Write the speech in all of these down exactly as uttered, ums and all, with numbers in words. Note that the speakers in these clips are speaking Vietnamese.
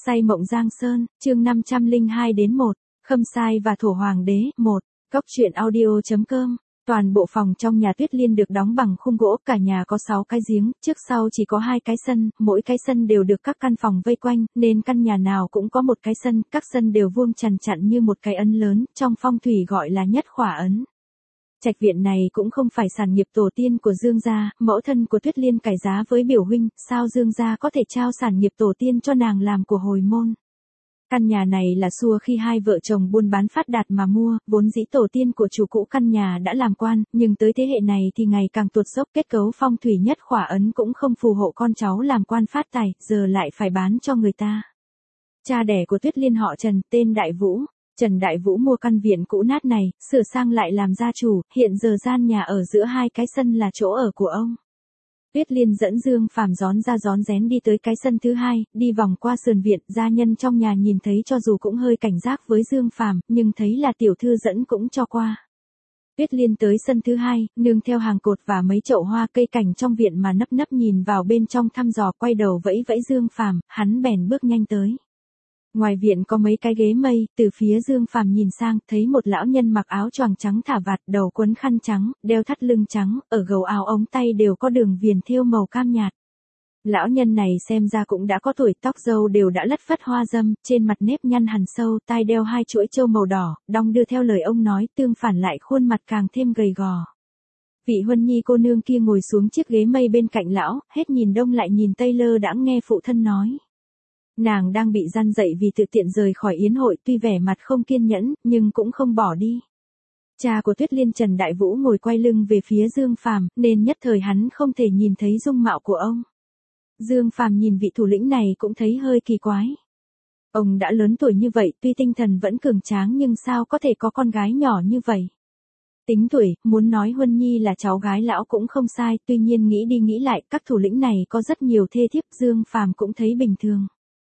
Say mộng Giang Sơn, chương năm trăm lẻ hai đến một, Khâm Sai và Thổ Hoàng đế, một, Cốc truyện audio chấm com. Toàn bộ phòng trong nhà Tuyết Liên được đóng bằng khung gỗ, cả nhà có sáu cái giếng, trước sau chỉ có hai cái sân, mỗi cái sân đều được các căn phòng vây quanh, nên căn nhà nào cũng có một cái sân, các sân đều vuông chằn chặn như một cái ấn lớn, trong phong thủy gọi là nhất khỏa ấn. Trạch viện này cũng không phải sản nghiệp tổ tiên của Dương gia, mẫu thân của Tuyết Liên cãi giá với biểu huynh, sao Dương gia có thể trao sản nghiệp tổ tiên cho nàng làm của hồi môn. Căn nhà này là xưa khi hai vợ chồng buôn bán phát đạt mà mua, vốn dĩ tổ tiên của chủ cũ căn nhà đã làm quan, nhưng tới thế hệ này thì ngày càng tuột dốc, kết cấu phong thủy nhất khỏa ấn cũng không phù hộ con cháu làm quan phát tài, giờ lại phải bán cho người ta. Cha đẻ của Tuyết Liên họ Trần, tên Đại Vũ. Trần Đại Vũ mua căn viện cũ nát này, sửa sang lại làm gia chủ, hiện giờ gian nhà ở giữa hai cái sân là chỗ ở của ông. Tuyết Liên dẫn Dương Phàm rón ra rón rén đi tới cái sân thứ hai, đi vòng qua sườn viện, gia nhân trong nhà nhìn thấy cho dù cũng hơi cảnh giác với Dương Phàm, nhưng thấy là tiểu thư dẫn cũng cho qua. Tuyết Liên tới sân thứ hai, nương theo hàng cột và mấy chậu hoa cây cảnh trong viện mà nấp nấp nhìn vào bên trong thăm dò, quay đầu vẫy vẫy Dương Phàm, hắn bèn bước nhanh tới. Ngoài viện có mấy cái ghế mây, từ phía Dương Phàm nhìn sang, thấy một lão nhân mặc áo choàng trắng thả vạt, đầu quấn khăn trắng, đeo thắt lưng trắng, ở gầu áo ống tay đều có đường viền thêu màu cam nhạt. Lão nhân này xem ra cũng đã có tuổi, tóc râu đều đã lất phất hoa râm, trên mặt nếp nhăn hằn sâu, tai đeo hai chuỗi châu màu đỏ, đong đưa theo lời ông nói, tương phản lại khuôn mặt càng thêm gầy gò. Vị Huân Nhi cô nương kia ngồi xuống chiếc ghế mây bên cạnh lão, hết nhìn đông lại nhìn tây, lơ đãng nghe phụ thân nói. Nàng đang bị gian dậy vì tự tiện rời khỏi yến hội, tuy vẻ mặt không kiên nhẫn, nhưng cũng không bỏ đi. Cha của Tuyết Liên Trần Đại Vũ ngồi quay lưng về phía Dương Phàm, nên nhất thời hắn không thể nhìn thấy dung mạo của ông. Dương Phàm nhìn vị thủ lĩnh này cũng thấy hơi kỳ quái. Ông đã lớn tuổi như vậy, tuy tinh thần vẫn cường tráng nhưng sao có thể có con gái nhỏ như vậy. Tính tuổi, muốn nói Huân Nhi là cháu gái lão cũng không sai, tuy nhiên nghĩ đi nghĩ lại, các thủ lĩnh này có rất nhiều thê thiếp, Dương Phàm cũng thấy bình thường.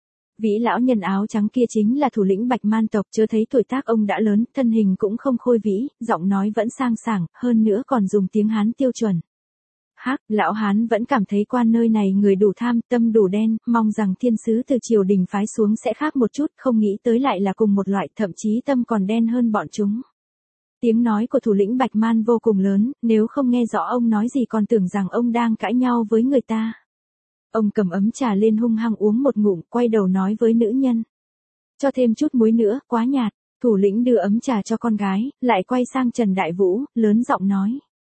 Vĩ lão nhân áo trắng kia chính là thủ lĩnh Bạch Man tộc, chớ thấy tuổi tác ông đã lớn, thân hình cũng không khôi vĩ, giọng nói vẫn sang sảng, hơn nữa còn dùng tiếng Hán tiêu chuẩn. Hắc, lão Hán vẫn cảm thấy quan nơi này người đủ tham, tâm đủ đen, mong rằng thiên sứ từ triều đình phái xuống sẽ khác một chút, không nghĩ tới lại là cùng một loại, thậm chí tâm còn đen hơn bọn chúng. Tiếng nói của thủ lĩnh Bạch Man vô cùng lớn, nếu không nghe rõ ông nói gì còn tưởng rằng ông đang cãi nhau với người ta. Ông cầm ấm trà lên hung hăng uống một ngụm, quay đầu nói với nữ nhân. Cho thêm chút muối nữa, quá nhạt. Thủ lĩnh đưa ấm trà cho con gái, lại quay sang Trần Đại Vũ, lớn giọng nói.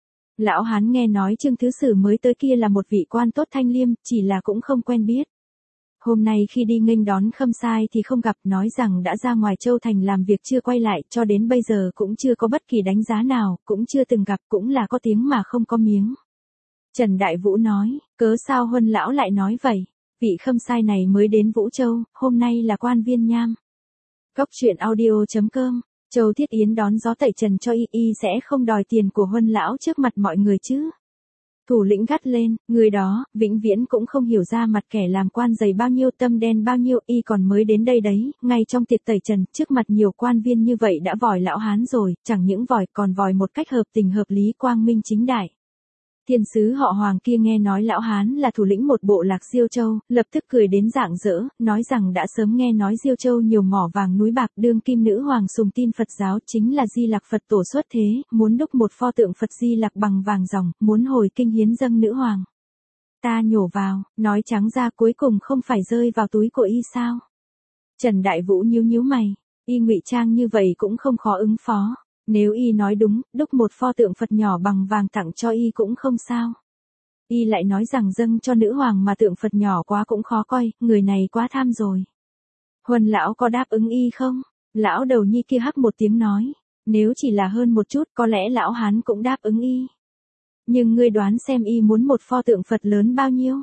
Lão Hán nghe nói Trương Thứ Sử mới tới kia là một vị quan tốt thanh liêm, chỉ là cũng không quen biết. Hôm nay khi đi nghênh đón Khâm Sai thì không gặp, nói rằng đã ra ngoài Châu Thành làm việc chưa quay lại, cho đến bây giờ cũng chưa có bất kỳ đánh giá nào, cũng chưa từng gặp, cũng là có tiếng mà không có miếng. Trần Đại Vũ nói, cớ sao Huân lão lại nói vậy, vị Khâm Sai này mới đến Vũ Châu, hôm nay là quan viên nham. Cốc truyện audio chấm com, Châu Thiết Yến đón gió tẩy trần cho y, y sẽ không đòi tiền của Huân lão trước mặt mọi người chứ. Thủ lĩnh gắt lên, người đó, vĩnh viễn cũng không hiểu ra mặt kẻ làm quan dày bao nhiêu, tâm đen bao nhiêu, y còn mới đến đây đấy, ngay trong tiệc tẩy trần, trước mặt nhiều quan viên như vậy đã vòi lão Hán rồi, chẳng những vòi còn vòi một cách hợp tình hợp lý, quang minh chính đại. Thiên sứ họ Hoàng kia nghe nói lão Hán là thủ lĩnh một bộ lạc Diêu Châu, lập tức cười đến rạng rỡ, nói rằng đã sớm nghe nói Diêu Châu nhiều mỏ vàng núi bạc, đương kim nữ hoàng sùng tin Phật giáo chính là Di Lặc Phật tổ xuất thế, muốn đúc một pho tượng Phật Di Lặc bằng vàng ròng, muốn hồi kinh hiến dâng nữ hoàng. Ta nhổ vào, nói trắng ra cuối cùng không phải rơi vào túi của y sao? Trần Đại Vũ nhíu nhíu mày, y ngụy trang như vậy cũng không khó ứng phó. Nếu y nói đúng, đúc một pho tượng Phật nhỏ bằng vàng tặng cho y cũng không sao. Y lại nói rằng dâng cho nữ hoàng mà tượng Phật nhỏ quá cũng khó coi, người này quá tham rồi. Huân lão có đáp ứng y không? Lão đầu nhi kia hắc một tiếng nói, nếu chỉ là hơn một chút có lẽ lão Hán cũng đáp ứng y. Nhưng ngươi đoán xem y muốn một pho tượng Phật lớn bao nhiêu?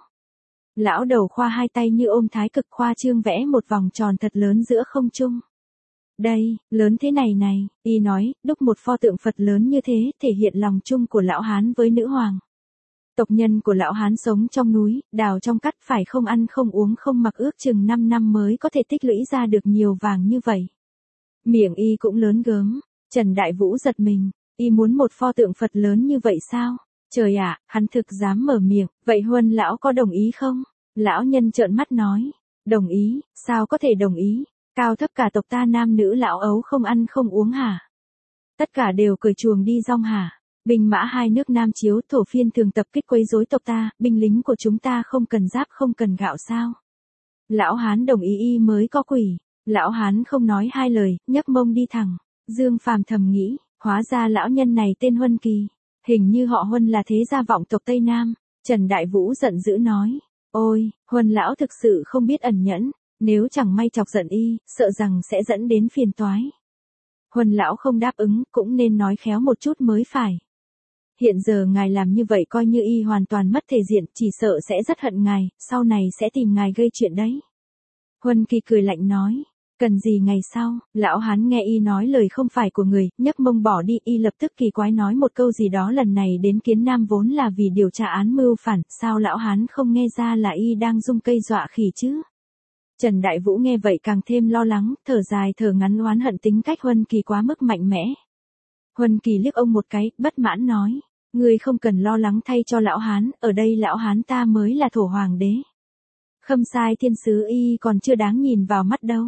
Lão đầu khoa hai tay như ôm thái cực, khoa trương vẽ một vòng tròn thật lớn giữa không trung. Đây, lớn thế này này, y nói, đúc một pho tượng Phật lớn như thế, thể hiện lòng chung của lão Hán với nữ hoàng. Tộc nhân của lão Hán sống trong núi, đào trong cắt, phải không ăn không uống không mặc, ước chừng năm năm mới có thể tích lũy ra được nhiều vàng như vậy. Miệng y cũng lớn gớm, Trần Đại Vũ giật mình, y muốn một pho tượng Phật lớn như vậy sao? Trời ạ, hắn thực dám mở miệng, vậy Huân lão có đồng ý không? Lão nhân trợn mắt nói. Đồng ý, sao có thể đồng ý, cao thấp cả tộc ta nam nữ lão ấu không ăn không uống hả? Tất cả đều cởi chuồng đi rong hả? Binh mã hai nước Nam Chiếu thổ phiên thường tập kích quấy rối tộc ta, binh lính của chúng ta không cần giáp không cần gạo sao? Lão Hán đồng ý y mới có quỷ. Lão Hán không nói hai lời, nhấc mông đi thẳng. Dương Phàm thầm nghĩ, hóa ra lão nhân này tên Huân Kỳ. Hình như họ Huân là thế gia vọng tộc Tây Nam. Trần Đại Vũ giận dữ nói. Ôi, Huân lão thực sự không biết ẩn nhẫn. Nếu chẳng may chọc giận y, sợ rằng sẽ dẫn đến phiền toái. Huân lão không đáp ứng, cũng nên nói khéo một chút mới phải. Hiện giờ ngài làm như vậy coi như y hoàn toàn mất thể diện, chỉ sợ sẽ rất hận ngài, sau này sẽ tìm ngài gây chuyện đấy. Huân Kỳ cười lạnh nói, cần gì ngày sau, lão Hán nghe y nói lời không phải của người, nhấc mông bỏ đi, y lập tức kỳ quái nói một câu gì đó lần này đến Kiến Nam vốn là vì điều tra án mưu phản, sao lão Hán không nghe ra là y đang dung cây dọa khỉ chứ? Trần Đại Vũ nghe vậy càng thêm lo lắng, thở dài thở ngắn oán hận tính cách Huân Kỳ quá mức mạnh mẽ. Huân Kỳ liếc ông một cái, bất mãn nói, ngươi không cần lo lắng thay cho lão Hán, ở đây lão Hán ta mới là thổ hoàng đế. Khâm Sai thiên sứ y còn chưa đáng nhìn vào mắt đâu.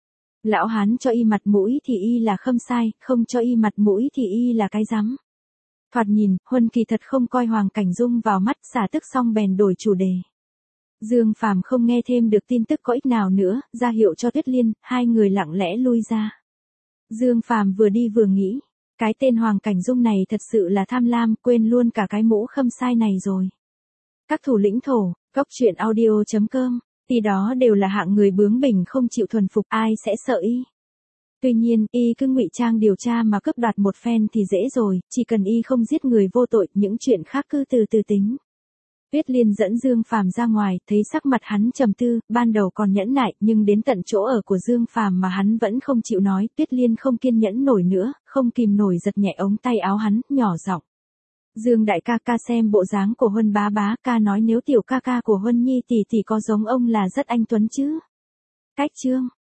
Lão Hán cho y mặt mũi thì y là Khâm Sai, không cho y mặt mũi thì y là cái rắm. Thoạt nhìn, Huân Kỳ thật không coi Hoàng Cảnh Dung vào mắt, xả tức xong bèn đổi chủ đề. Dương Phàm không nghe thêm được tin tức có ích nào nữa, ra hiệu cho Tuyết Liên, hai người lặng lẽ lui ra. Dương Phàm vừa đi vừa nghĩ, cái tên Hoàng Cảnh Dung này thật sự là tham lam, quên luôn cả cái mũ Khâm Sai này rồi. Các thủ lĩnh thổ, góc truyện audio chấm com, thì đó đều là hạng người bướng bỉnh không chịu thuần phục, ai sẽ sợ y. Tuy nhiên, y cứ ngụy trang điều tra mà cướp đoạt một phen thì dễ rồi, chỉ cần y không giết người vô tội, những chuyện khác cứ từ từ tính. Tuyết Liên dẫn Dương Phàm ra ngoài, thấy sắc mặt hắn trầm tư, ban đầu còn nhẫn nại, nhưng đến tận chỗ ở của Dương Phàm mà hắn vẫn không chịu nói, Tuyết Liên không kiên nhẫn nổi nữa, không kìm nổi giật nhẹ ống tay áo hắn, nhỏ giọng. Dương đại ca ca xem bộ dáng của Huân bá bá, ca nói nếu tiểu ca ca của Huân Nhi tỷ tỷ có giống ông là rất anh tuấn chứ. Cách chương